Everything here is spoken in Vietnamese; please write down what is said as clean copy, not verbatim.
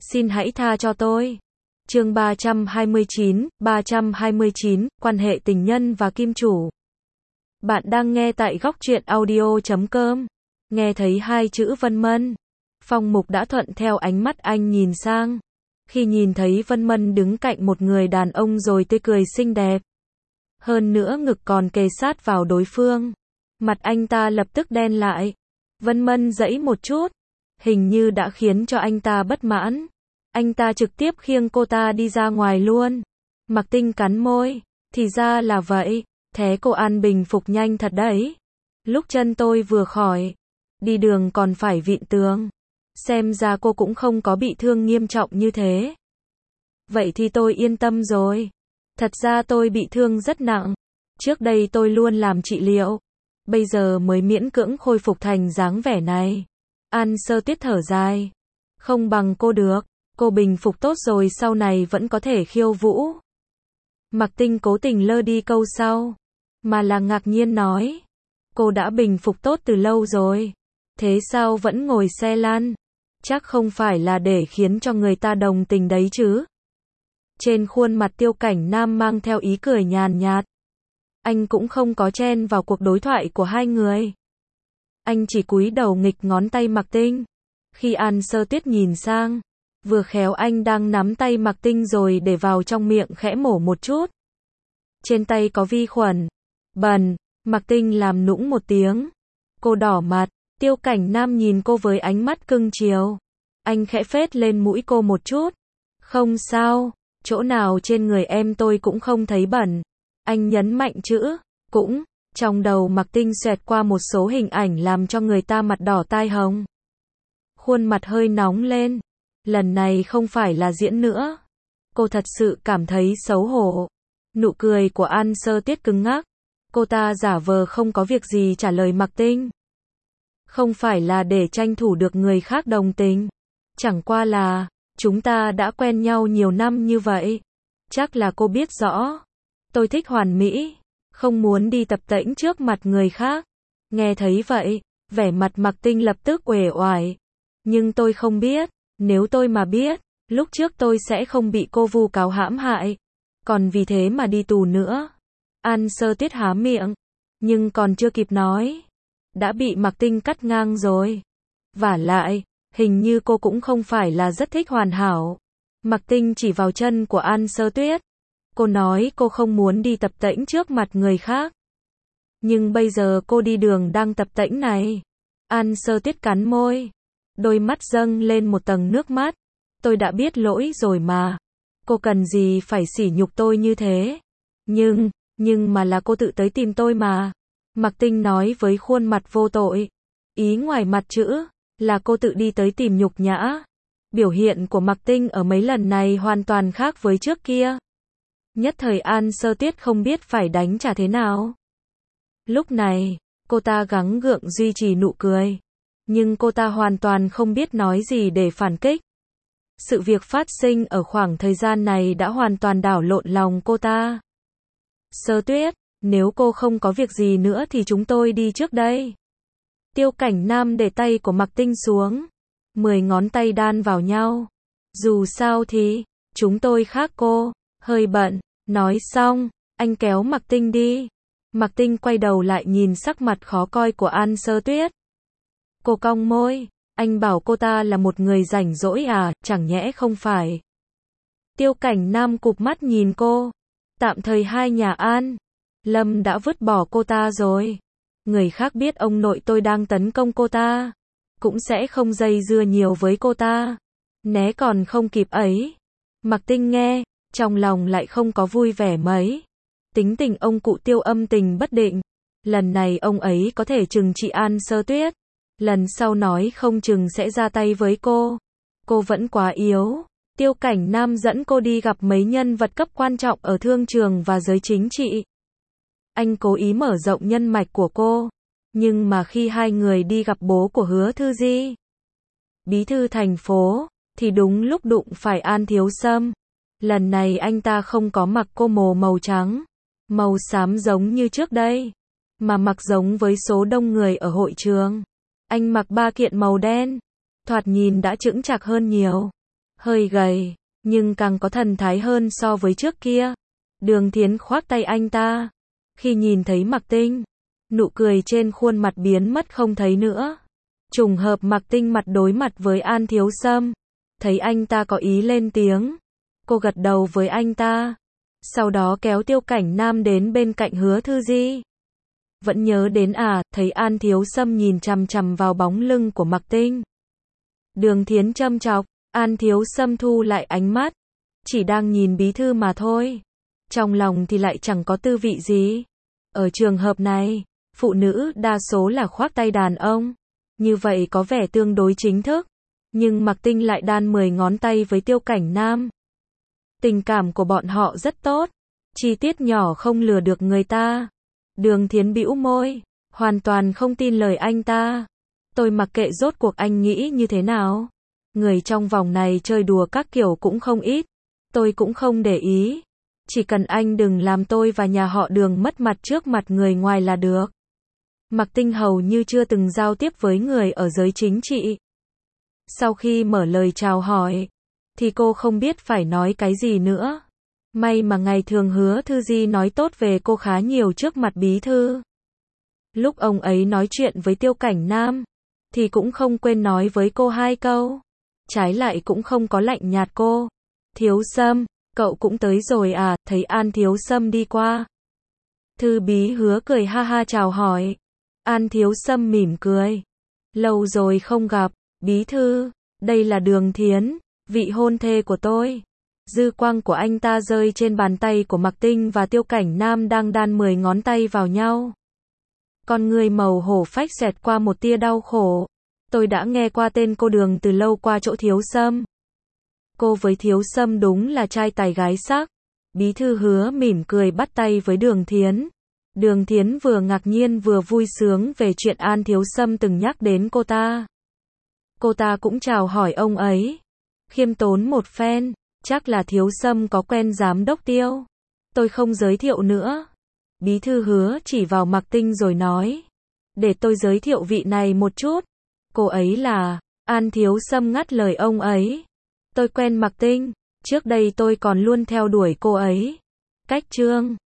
Xin hãy tha cho tôi. Chương 329, quan hệ tình nhân và kim chủ. Bạn đang nghe tại góc truyện audio.com. Nghe thấy hai chữ Vân Mân, Phong Mục đã thuận theo ánh mắt anh nhìn sang. Khi nhìn thấy Vân Mân đứng cạnh một người đàn ông rồi tươi cười xinh đẹp, hơn nữa ngực còn kề sát vào đối phương, mặt anh ta lập tức đen lại. Vân Mân giãy một chút, hình như đã khiến cho anh ta bất mãn. Anh ta trực tiếp khiêng cô ta đi ra ngoài luôn. Mạc Tinh cắn môi, thì ra là vậy, thế cô ăn bình phục nhanh thật đấy. Lúc chân tôi vừa khỏi, đi đường còn phải vịn tường. Xem ra cô cũng không có bị thương nghiêm trọng như thế. Vậy thì tôi yên tâm rồi. Thật ra tôi bị thương rất nặng. Trước đây tôi luôn làm trị liệu, bây giờ mới miễn cưỡng khôi phục thành dáng vẻ này. An Sơ Tuyết thở dài. Không bằng cô được. Cô bình phục tốt rồi sau này vẫn có thể khiêu vũ. Mạc Tinh cố tình lơ đi câu sau, mà là ngạc nhiên nói. Cô đã bình phục tốt từ lâu rồi. Thế sao vẫn ngồi xe lăn? Chắc không phải là để khiến cho người ta đồng tình đấy chứ? Trên khuôn mặt Tiêu Cảnh Nam mang theo ý cười nhàn nhạt. Anh cũng không có chen vào cuộc đối thoại của hai người. Anh chỉ cúi đầu nghịch ngón tay Mạc Tinh. Khi An Sơ Tuyết nhìn sang, vừa khéo anh đang nắm tay Mạc Tinh rồi để vào trong miệng khẽ mổ một chút. Trên tay có vi khuẩn. Bẩn. Mạc Tinh làm nũng một tiếng. Cô đỏ mặt. Tiêu Cảnh Nam nhìn cô với ánh mắt cưng chiều. Anh khẽ phết lên mũi cô một chút. Không sao, chỗ nào trên người em tôi cũng không thấy bẩn. Anh nhấn mạnh chữ cũng. Trong đầu Mạc Tinh xoẹt qua một số hình ảnh làm cho người ta mặt đỏ tai hồng. Khuôn mặt hơi nóng lên. Lần này không phải là diễn nữa. Cô thật sự cảm thấy xấu hổ. Nụ cười của An Sơ Tuyết cứng ngắc. Cô ta giả vờ không có việc gì trả lời Mạc Tinh. Không phải là để tranh thủ được người khác đồng tình. Chẳng qua là, chúng ta đã quen nhau nhiều năm như vậy. Chắc là cô biết rõ. Tôi thích hoàn mỹ. Không muốn đi tập tễnh trước mặt người khác. Nghe thấy vậy, vẻ mặt Mạc Tinh lập tức uể oải. Nhưng tôi không biết. Nếu tôi mà biết, lúc trước tôi sẽ không bị cô vu cáo hãm hại. Còn vì thế mà đi tù nữa. An Sơ Tuyết há miệng. Nhưng còn chưa kịp nói. Đã bị Mạc Tinh cắt ngang rồi. Vả lại, hình như cô cũng không phải là rất thích hoàn hảo. Mạc Tinh chỉ vào chân của An Sơ Tuyết. Cô nói cô không muốn đi tập tễnh trước mặt người khác. Nhưng bây giờ cô đi đường đang tập tễnh này. An Sơ Tuyết cắn môi. Đôi mắt dâng lên một tầng nước mắt. Tôi đã biết lỗi rồi mà. Cô cần gì phải sỉ nhục tôi như thế? Nhưng mà là cô tự tới tìm tôi mà. Mạc Tinh nói với khuôn mặt vô tội. Ý ngoài mặt chữ, là cô tự đi tới tìm nhục nhã. Biểu hiện của Mạc Tinh ở mấy lần này hoàn toàn khác với trước kia. Nhất thời An Sơ Tuyết không biết phải đánh trả thế nào. Lúc này, cô ta gắng gượng duy trì nụ cười. Nhưng cô ta hoàn toàn không biết nói gì để phản kích. Sự việc phát sinh ở khoảng thời gian này đã hoàn toàn đảo lộn lòng cô ta. Sơ Tuyết, nếu cô không có việc gì nữa thì chúng tôi đi trước đây. Tiêu Cảnh Nam để tay của Mạc Tinh xuống. 10 ngón tay đan vào nhau. Dù sao thì, chúng tôi khác cô, hơi bận. Nói xong, anh kéo Mạc Tinh đi. Mạc Tinh quay đầu lại nhìn sắc mặt khó coi của An Sơ Tuyết. Cô cong môi. Anh bảo cô ta là một người rảnh rỗi à, chẳng nhẽ không phải. Tiêu Cảnh Nam cụp mắt nhìn cô. Tạm thời hai nhà An Lâm đã vứt bỏ cô ta rồi. Người khác biết ông nội tôi đang tấn công cô ta, cũng sẽ không dây dưa nhiều với cô ta. Né còn không kịp ấy. Mạc Tinh nghe, trong lòng lại không có vui vẻ mấy. Tính tình ông cụ Tiêu âm tình bất định. Lần này ông ấy có thể trừng trị An Sơ Tuyết. Lần sau nói không chừng sẽ ra tay với cô. Cô vẫn quá yếu. Tiêu Cảnh Nam dẫn cô đi gặp mấy nhân vật cấp quan trọng ở thương trường và giới chính trị. Anh cố ý mở rộng nhân mạch của cô. Nhưng mà khi hai người đi gặp bố của Hứa Thư Di, bí thư thành phố, thì đúng lúc đụng phải An Thiếu Sâm. Lần này anh ta không có mặc cô mồ màu trắng, màu xám giống như trước đây, mà mặc giống với số đông người ở hội trường. Anh mặc 3 kiện màu đen, thoạt nhìn đã chững chạc hơn nhiều. hơi gầy, nhưng càng có thần thái hơn so với trước kia. Đường Thiến khoác tay anh ta. Khi nhìn thấy Mạc Tinh, nụ cười trên khuôn mặt biến mất không thấy nữa. Trùng hợp Mạc Tinh mặt đối mặt với An Thiếu Sâm. Thấy anh ta có ý lên tiếng. Cô gật đầu với anh ta. Sau đó kéo Tiêu Cảnh Nam đến bên cạnh Hứa Thư Di. Vẫn nhớ đến à, thấy An Thiếu Sâm nhìn chằm chằm vào bóng lưng của Mạc Tinh. Đường Thiến châm chọc, An Thiếu Sâm thu lại ánh mắt. Chỉ đang nhìn bí thư mà thôi. Trong lòng thì lại chẳng có tư vị gì. Ở trường hợp này, phụ nữ đa số là khoác tay đàn ông. Như vậy có vẻ tương đối chính thức. Nhưng Mạc Tinh lại đan 10 ngón tay với Tiêu Cảnh Nam. Tình cảm của bọn họ rất tốt. Chi tiết nhỏ không lừa được người ta. Đường Thiến bĩu môi, hoàn toàn không tin lời anh ta. Tôi mặc kệ rốt cuộc anh nghĩ như thế nào. Người trong vòng này chơi đùa các kiểu cũng không ít. Tôi cũng không để ý. Chỉ cần anh đừng làm tôi và nhà họ Đường mất mặt trước mặt người ngoài là được. Mạc Tinh hầu như chưa từng giao tiếp với người ở giới chính trị. Sau khi mở lời chào hỏi, thì cô không biết phải nói cái gì nữa. May mà ngày thường Hứa Thư Di nói tốt về cô khá nhiều trước mặt bí thư. Lúc ông ấy nói chuyện với Tiêu Cảnh Nam, thì cũng không quên nói với cô 2 câu. Trái lại cũng không có lạnh nhạt cô. Thiếu Sâm, cậu cũng tới rồi à, thấy An Thiếu Sâm đi qua. Thư bí Hứa cười ha ha chào hỏi. An Thiếu Sâm mỉm cười. Lâu rồi không gặp, bí thư, đây là Đường Thiến, vị hôn thê của tôi. Dư quang của anh ta rơi trên bàn tay của Mạc Tinh và Tiêu Cảnh Nam đang đan 10 ngón tay vào nhau. Con người màu hổ phách xẹt qua một tia đau khổ. Tôi đã nghe qua tên cô Đường từ lâu qua chỗ Thiếu Sâm. Cô với Thiếu Sâm đúng là trai tài gái sắc. Bí thư Hứa mỉm cười bắt tay với Đường Thiến. Đường Thiến vừa ngạc nhiên vừa vui sướng về chuyện An Thiếu Sâm từng nhắc đến cô ta. Cô ta cũng chào hỏi ông ấy. Khiêm tốn một phen, chắc là Thiếu Sâm có quen giám đốc Tiêu. Tôi không giới thiệu nữa. Bí thư Hứa chỉ vào Mạc Tinh rồi nói. Để tôi giới thiệu vị này một chút. Cô ấy là... An Thiếu Sâm ngắt lời ông ấy. Tôi quen Mạc Tinh. Trước đây tôi còn luôn theo đuổi cô ấy. Cách Trương.